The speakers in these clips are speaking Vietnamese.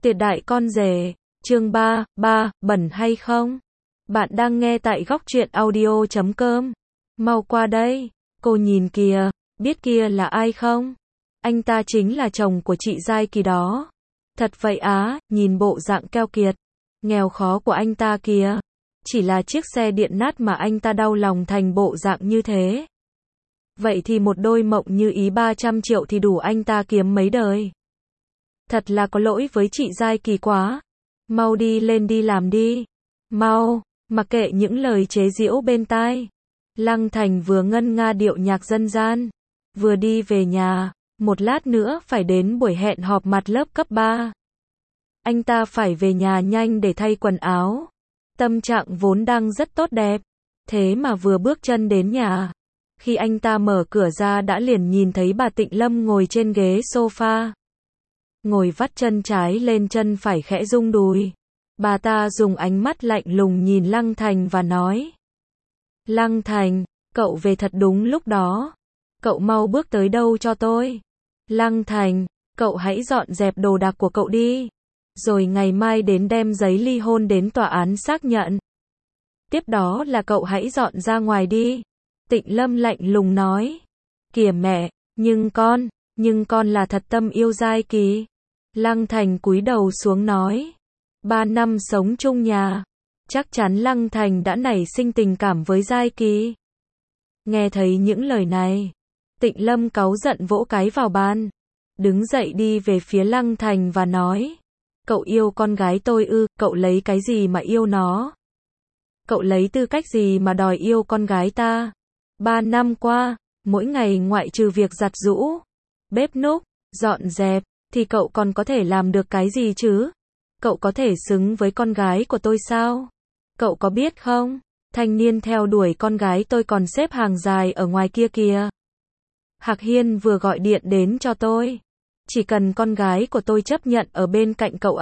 Tuyệt đại con rể, chương 3, bẩn hay không? Bạn đang nghe tại góc truyện audio.com. Mau qua đây, cô nhìn kìa, biết kia là ai không? Anh ta chính là chồng của chị Giai Kỳ đó. Thật vậy á, nhìn bộ dạng keo kiệt, nghèo khó của anh ta kìa. Chỉ là chiếc xe điện nát mà anh ta đau lòng thành bộ dạng như thế. Vậy thì một đôi mộng như ý 300 triệu thì đủ anh ta kiếm mấy đời. Thật là có lỗi với chị Giai Kỳ quá. Mau đi lên đi làm đi. Mau, mặc kệ những lời chế giễu bên tai. Lăng Thành vừa ngân nga điệu nhạc dân gian, vừa đi về nhà, một lát nữa phải đến buổi hẹn họp mặt lớp cấp 3. Anh ta phải về nhà nhanh để thay quần áo. Tâm trạng vốn đang rất tốt đẹp, thế mà vừa bước chân đến nhà, khi anh ta mở cửa ra đã liền nhìn thấy bà Tịnh Lâm ngồi trên ghế sofa. Ngồi vắt chân trái lên chân phải khẽ rung đùi. Bà ta dùng ánh mắt lạnh lùng nhìn Lăng Thành và nói: Lăng Thành, cậu về thật đúng lúc đó. Cậu mau bước tới đâu cho tôi. Lăng Thành, cậu hãy dọn dẹp đồ đạc của cậu đi. Rồi ngày mai đến đem giấy ly hôn đến tòa án xác nhận. Tiếp đó là cậu hãy dọn ra ngoài đi. Tịnh Lâm lạnh lùng nói. Kìa mẹ, nhưng con là thật tâm yêu Giai Kỳ. Lăng Thành cúi đầu xuống nói. 3 năm sống chung nhà, chắc chắn Lăng Thành đã nảy sinh tình cảm với Giai Kỳ. Nghe thấy những lời này, Tịnh Lâm cáu giận vỗ cái vào bàn, đứng dậy đi về phía Lăng Thành và nói: Cậu yêu con gái tôi ư? Cậu lấy cái gì mà yêu nó? Cậu lấy tư cách gì mà đòi yêu con gái ta? 3 năm qua, mỗi ngày ngoại trừ việc giặt giũ, bếp núc, dọn dẹp, thì cậu còn có thể làm được cái gì chứ? Cậu có thể xứng với con gái của tôi sao? Cậu có biết không? Thanh niên theo đuổi con gái tôi còn xếp hàng dài ở ngoài kia kìa. Hạc Hiên vừa gọi điện đến cho tôi. Chỉ cần con gái của tôi chấp nhận ở bên cạnh cậu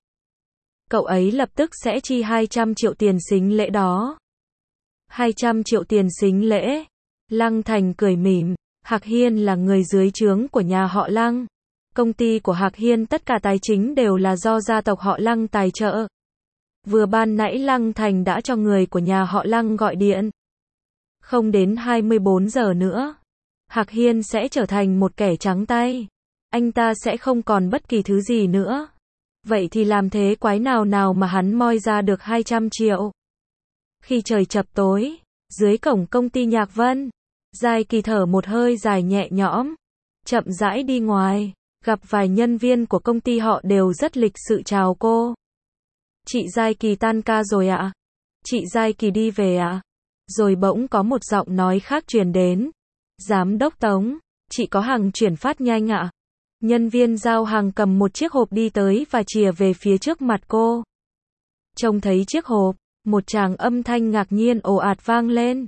ấy lập tức sẽ chi 200 triệu tiền sính lễ đó. 200 triệu tiền sính lễ. Lăng Thành cười mỉm. Hạc Hiên là người dưới trướng của nhà họ Lăng. Công ty của Hạc Hiên tất cả tài chính đều là do gia tộc họ Lăng tài trợ. Vừa ban nãy Lăng Thành đã cho người của nhà họ Lăng gọi điện. Không đến 24 giờ nữa, Hạc Hiên sẽ trở thành một kẻ trắng tay. Anh ta sẽ không còn bất kỳ thứ gì nữa. Vậy thì làm thế quái nào mà hắn moi ra được 200 triệu. Khi trời chập tối, dưới cổng công ty Nhạc Vân, Giai Kỳ thở một hơi dài nhẹ nhõm, chậm rãi đi ngoài, gặp vài nhân viên của công ty họ đều rất lịch sự chào cô. Chị Giai Kỳ tan ca rồi ạ? Chị Giai Kỳ đi về ạ? Rồi bỗng có một giọng nói khác truyền đến. Giám đốc Tống, chị có hàng chuyển phát nhanh ạ? Nhân viên giao hàng cầm một chiếc hộp đi tới và chìa về phía trước mặt cô. Trông thấy chiếc hộp, một tràng âm thanh ngạc nhiên ồ ạt vang lên.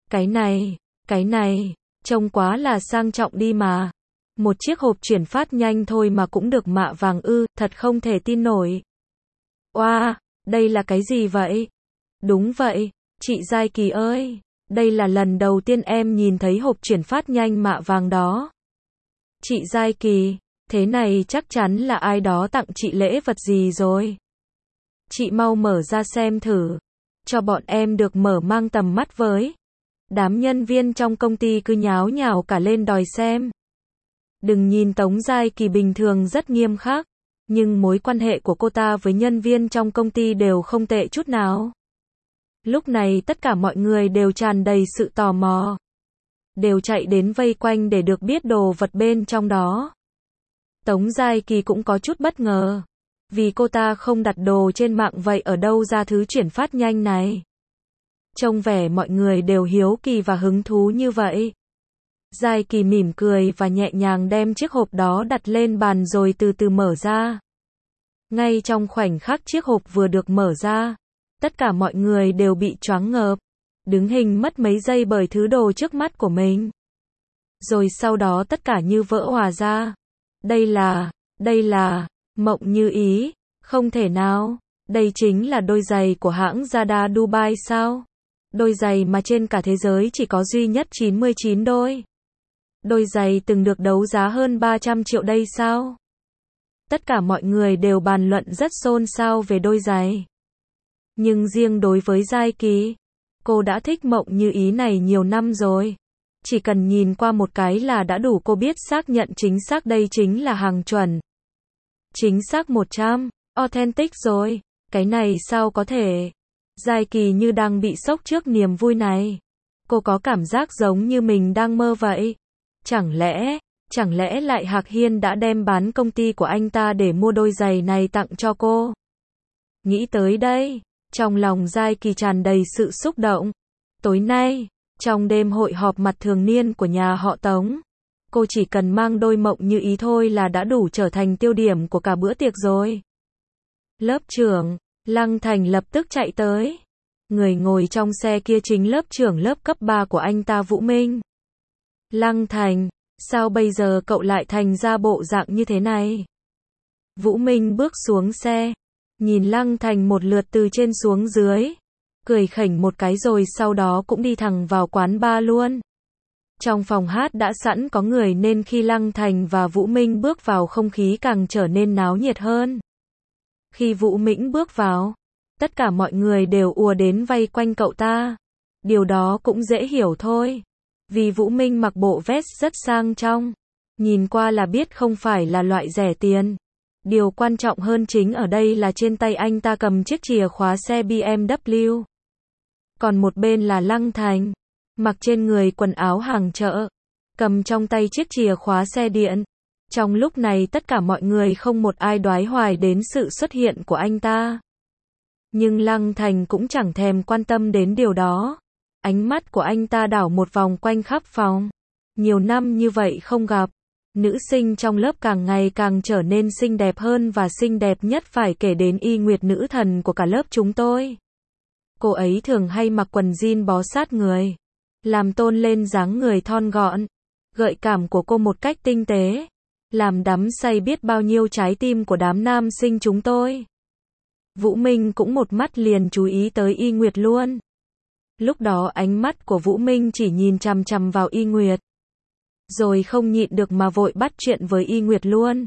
Cái này, trông quá là sang trọng đi mà. Một chiếc hộp chuyển phát nhanh thôi mà cũng được mạ vàng ư, thật không thể tin nổi. Oa, đây là cái gì vậy? Đúng vậy, chị Giai Kỳ ơi, đây là lần đầu tiên em nhìn thấy hộp chuyển phát nhanh mạ vàng đó. Chị Giai Kỳ, thế này chắc chắn là ai đó tặng chị lễ vật gì rồi. Chị mau mở ra xem thử, cho bọn em được mở mang tầm mắt với. Đám nhân viên trong công ty cứ nháo nhào cả lên đòi xem. Đừng nhìn Tống Giai Kỳ bình thường rất nghiêm khắc, nhưng mối quan hệ của cô ta với nhân viên trong công ty đều không tệ chút nào. Lúc này tất cả mọi người đều tràn đầy sự tò mò, đều chạy đến vây quanh để được biết đồ vật bên trong đó. Tống Giai Kỳ cũng có chút bất ngờ, vì cô ta không đặt đồ trên mạng vậy ở đâu ra thứ chuyển phát nhanh này. Trông vẻ mọi người đều hiếu kỳ và hứng thú như vậy. Giai Kỳ mỉm cười và nhẹ nhàng đem chiếc hộp đó đặt lên bàn rồi từ từ mở ra. Ngay trong khoảnh khắc chiếc hộp vừa được mở ra, tất cả mọi người đều bị choáng ngợp, đứng hình mất mấy giây bởi thứ đồ trước mắt của mình. Rồi sau đó tất cả như vỡ òa ra. Đây là, mộng như ý, không thể nào, đây chính là đôi giày của hãng Zada Dubai sao? Đôi giày mà trên cả thế giới chỉ có duy nhất 99 đôi. Đôi giày từng được đấu giá hơn 300 triệu đây sao? Tất cả mọi người đều bàn luận rất xôn xao về đôi giày. Nhưng riêng đối với Giai Kỳ, cô đã thích Mộng Như Ý này nhiều năm rồi. Chỉ cần nhìn qua một cái là đã đủ cô biết xác nhận chính xác đây chính là hàng chuẩn. Chính xác 100, authentic rồi. Cái này sao có thể? Giai Kỳ như đang bị sốc trước niềm vui này. Cô có cảm giác giống như mình đang mơ vậy. Chẳng lẽ lại Hạc Hiên đã đem bán công ty của anh ta để mua đôi giày này tặng cho cô? Nghĩ tới đây, trong lòng Giai Kỳ tràn đầy sự xúc động. Tối nay, trong đêm hội họp mặt thường niên của nhà họ Tống, cô chỉ cần mang đôi Mộng Như Ý thôi là đã đủ trở thành tiêu điểm của cả bữa tiệc rồi. Lớp trưởng, Lăng Thành lập tức chạy tới. Người ngồi trong xe kia chính lớp trưởng lớp cấp 3 của anh ta Vũ Minh. Lăng Thành, sao bây giờ cậu lại thành ra bộ dạng như thế này? Vũ Minh bước xuống xe, nhìn Lăng Thành một lượt từ trên xuống dưới, cười khỉnh một cái rồi sau đó cũng đi thẳng vào quán bar luôn. Trong phòng hát đã sẵn có người nên khi Lăng Thành và Vũ Minh bước vào không khí càng trở nên náo nhiệt hơn. Khi Vũ Minh bước vào, tất cả mọi người đều ùa đến vây quanh cậu ta. Điều đó cũng dễ hiểu thôi. Vì Vũ Minh mặc bộ vest rất sang trọng. Nhìn qua là biết không phải là loại rẻ tiền. Điều quan trọng hơn chính ở đây là trên tay anh ta cầm chiếc chìa khóa xe BMW. Còn một bên là Lăng Thành, mặc trên người quần áo hàng chợ, cầm trong tay chiếc chìa khóa xe điện. Trong lúc này tất cả mọi người không một ai đoái hoài đến sự xuất hiện của anh ta. Nhưng Lăng Thành cũng chẳng thèm quan tâm đến điều đó. Ánh mắt của anh ta đảo một vòng quanh khắp phòng. Nhiều năm như vậy không gặp, nữ sinh trong lớp càng ngày càng trở nên xinh đẹp hơn và xinh đẹp nhất phải kể đến Y Nguyệt, nữ thần của cả lớp chúng tôi. Cô ấy thường hay mặc quần jean bó sát người, làm tôn lên dáng người thon gọn, gợi cảm của cô một cách tinh tế, làm đắm say biết bao nhiêu trái tim của đám nam sinh chúng tôi. Vũ Minh cũng một mắt liền chú ý tới Y Nguyệt luôn. Lúc đó ánh mắt của Vũ Minh chỉ nhìn chằm chằm vào Y Nguyệt, rồi không nhịn được mà vội bắt chuyện với Y Nguyệt luôn.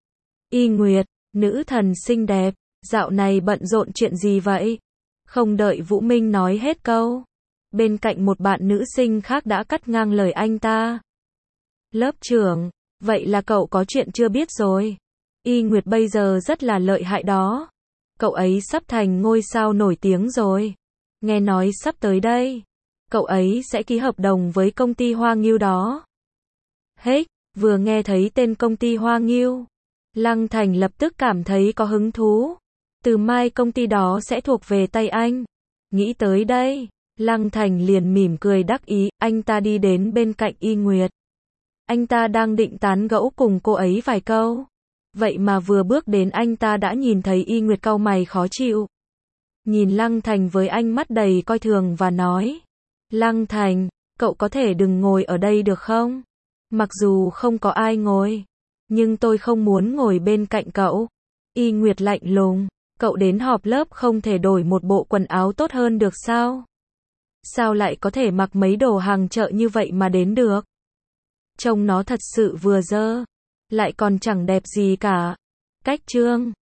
Y Nguyệt, nữ thần xinh đẹp, dạo này bận rộn chuyện gì vậy? Không đợi Vũ Minh nói hết câu, bên cạnh một bạn nữ sinh khác đã cắt ngang lời anh ta. Lớp trưởng, vậy là cậu có chuyện chưa biết rồi. Y Nguyệt bây giờ rất là lợi hại đó. Cậu ấy sắp thành ngôi sao nổi tiếng rồi. Nghe nói sắp tới đây, cậu ấy sẽ ký hợp đồng với công ty Hoa Nghiêu đó. Hết, vừa nghe thấy tên công ty Hoa Nghiêu, Lăng Thành lập tức cảm thấy có hứng thú. Từ mai công ty đó sẽ thuộc về tay anh. Nghĩ tới đây, Lăng Thành liền mỉm cười đắc ý, anh ta đi đến bên cạnh Y Nguyệt. Anh ta đang định tán gẫu cùng cô ấy vài câu. Vậy mà vừa bước đến anh ta đã nhìn thấy Y Nguyệt cau mày khó chịu. Nhìn Lăng Thành với ánh mắt đầy coi thường và nói. Lăng Thành, cậu có thể đừng ngồi ở đây được không? Mặc dù không có ai ngồi, nhưng tôi không muốn ngồi bên cạnh cậu. Y Nguyệt lạnh lùng, cậu đến họp lớp không thể đổi một bộ quần áo tốt hơn được sao? Sao lại có thể mặc mấy đồ hàng chợ như vậy mà đến được? Trông nó thật sự vừa dơ, lại còn chẳng đẹp gì cả. Cách trương